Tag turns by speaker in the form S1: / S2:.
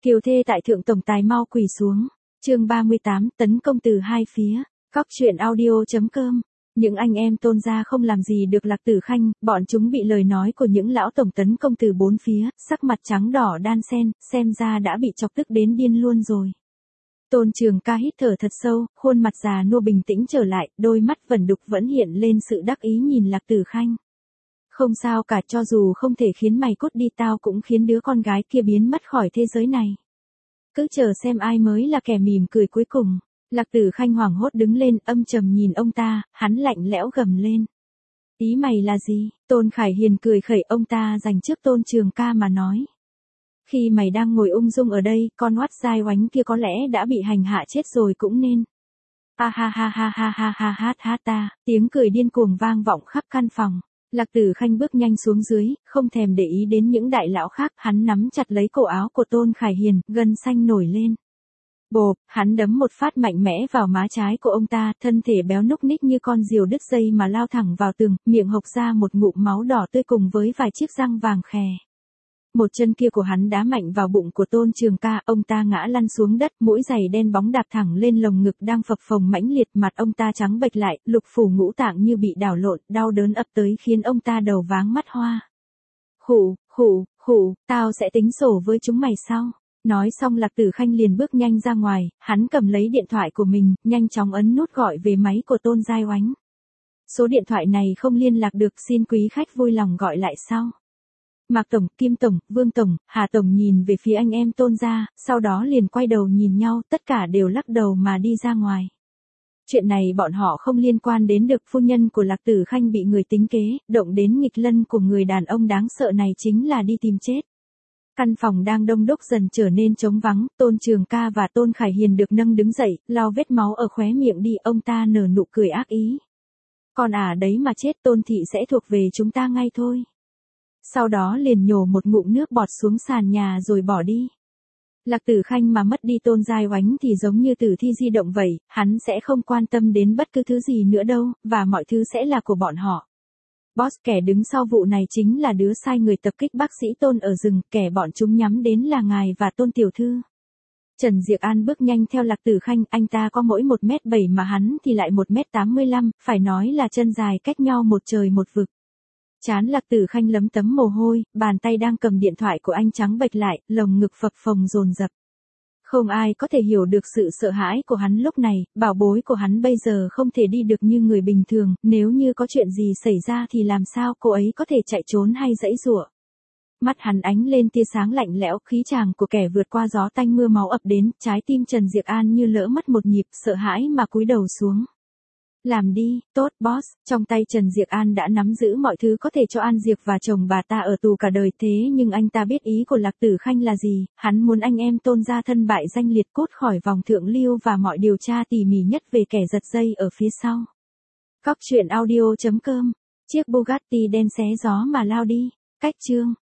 S1: Kiều thê tại thượng tổng tài mau quỳ xuống. Chương 38, tấn công từ hai phía. Góc truyện audio.com. Những anh em Tôn gia không làm gì được Lạc Tử Khanh, bọn chúng bị lời nói của những lão tổng tấn công từ bốn phía, sắc mặt trắng đỏ đan xen, xem ra đã bị chọc tức đến điên luôn rồi. Tôn Trường Ca hít thở thật sâu, khuôn mặt già nua bình tĩnh trở lại, đôi mắt vẩn đục vẫn hiện lên sự đắc ý nhìn Lạc Tử Khanh. Không sao cả, cho dù không thể khiến mày cút đi tao cũng khiến đứa con gái kia biến mất khỏi thế giới này. Cứ chờ xem ai mới là kẻ mỉm cười cuối cùng. Lạc Tử Khanh hoảng hốt đứng lên, âm trầm nhìn ông ta, hắn lạnh lẽo gầm lên. Ý mày là gì? Tôn Khải Hiền cười khẩy ông ta dành trước Tôn Trường Ca mà nói. Khi mày đang ngồi ung dung ở đây, con oát dai oánh kia có lẽ đã bị hành hạ chết rồi cũng nên. Ha ha ha ha ha ha ha ha ha ta, tiếng cười điên cuồng vang vọng khắp căn phòng. Lạc Tử Khanh bước nhanh xuống dưới, không thèm để ý đến những đại lão khác, hắn nắm chặt lấy cổ áo của Tôn Khải Hiền, gân xanh nổi lên. Bộp, hắn đấm một phát mạnh mẽ vào má trái của ông ta, thân thể béo núc ních như con diều đứt dây mà lao thẳng vào tường, miệng hộc ra một ngụm máu đỏ tươi cùng với vài chiếc răng vàng khè. Một chân kia của hắn đá mạnh vào bụng của Tôn Trường Ca, ông ta ngã lăn xuống đất, mũi giày đen bóng đạp thẳng lên lồng ngực đang phập phồng mãnh liệt, mặt ông ta trắng bệch lại, lục phủ ngũ tạng như bị đảo lộn, đau đớn ập tới khiến ông ta đầu váng mắt hoa. Khủ, tao sẽ tính sổ với chúng mày sau. Nói xong Lạc Tử Khanh liền bước nhanh ra ngoài, hắn cầm lấy điện thoại của mình, nhanh chóng ấn nút gọi về máy của Tôn Giai Oánh. Số điện thoại này không liên lạc được, xin quý khách vui lòng gọi lại sau. Mạc Tổng, Kim Tổng, Vương Tổng, Hà Tổng nhìn về phía anh em Tôn gia, sau đó liền quay đầu nhìn nhau, tất cả đều lắc đầu mà đi ra ngoài. Chuyện này bọn họ không liên quan đến được, phu nhân của Lạc Tử Khanh bị người tính kế, động đến nghịch lân của người đàn ông đáng sợ này chính là đi tìm chết. Căn phòng đang đông đúc dần trở nên trống vắng, Tôn Trường Ca và Tôn Khải Hiền được nâng đứng dậy, lau vết máu ở khóe miệng đi, ông ta nở nụ cười ác ý. Còn đấy mà chết, Tôn thị sẽ thuộc về chúng ta ngay thôi. Sau đó liền nhổ một ngụm nước bọt xuống sàn nhà rồi bỏ đi. Lạc Tử Khanh mà mất đi Tôn Giai Oánh thì giống như tử thi di động vậy, hắn sẽ không quan tâm đến bất cứ thứ gì nữa đâu, và mọi thứ sẽ là của bọn họ. Boss, kẻ đứng sau vụ này chính là đứa sai người tập kích bác sĩ Tôn ở rừng, kẻ bọn chúng nhắm đến là ngài và Tôn tiểu thư. Trần Diệc An bước nhanh theo Lạc Tử Khanh, anh ta có mỗi 1m7 mà hắn thì lại 1m85, phải nói là chân dài cách nhau một trời một vực. Trán Lạc Tử Khanh lấm tấm mồ hôi, bàn tay đang cầm điện thoại của anh trắng bệch lại, lồng ngực phập phồng dồn dập. Không ai có thể hiểu được sự sợ hãi của hắn lúc này, bảo bối của hắn bây giờ không thể đi được như người bình thường, nếu như có chuyện gì xảy ra thì làm sao cô ấy có thể chạy trốn hay giãy giụa. Mắt hắn ánh lên tia sáng lạnh lẽo, khí chàng của kẻ vượt qua gió tanh mưa máu ập đến, trái tim Trần Diệc An như lỡ mất một nhịp, sợ hãi mà cúi đầu xuống. Làm đi, tốt boss, trong tay Trần Diệc An đã nắm giữ mọi thứ có thể cho An Diệc và chồng bà ta ở tù cả đời, thế nhưng anh ta biết ý của Lạc Tử Khanh là gì, hắn muốn anh em Tôn gia thân bại danh liệt, cốt khỏi vòng thượng lưu và mọi điều tra tỉ mỉ nhất về kẻ giật dây ở phía sau. Góc truyện audio.com, chiếc Bugatti đen xé gió mà lao đi, cách chương.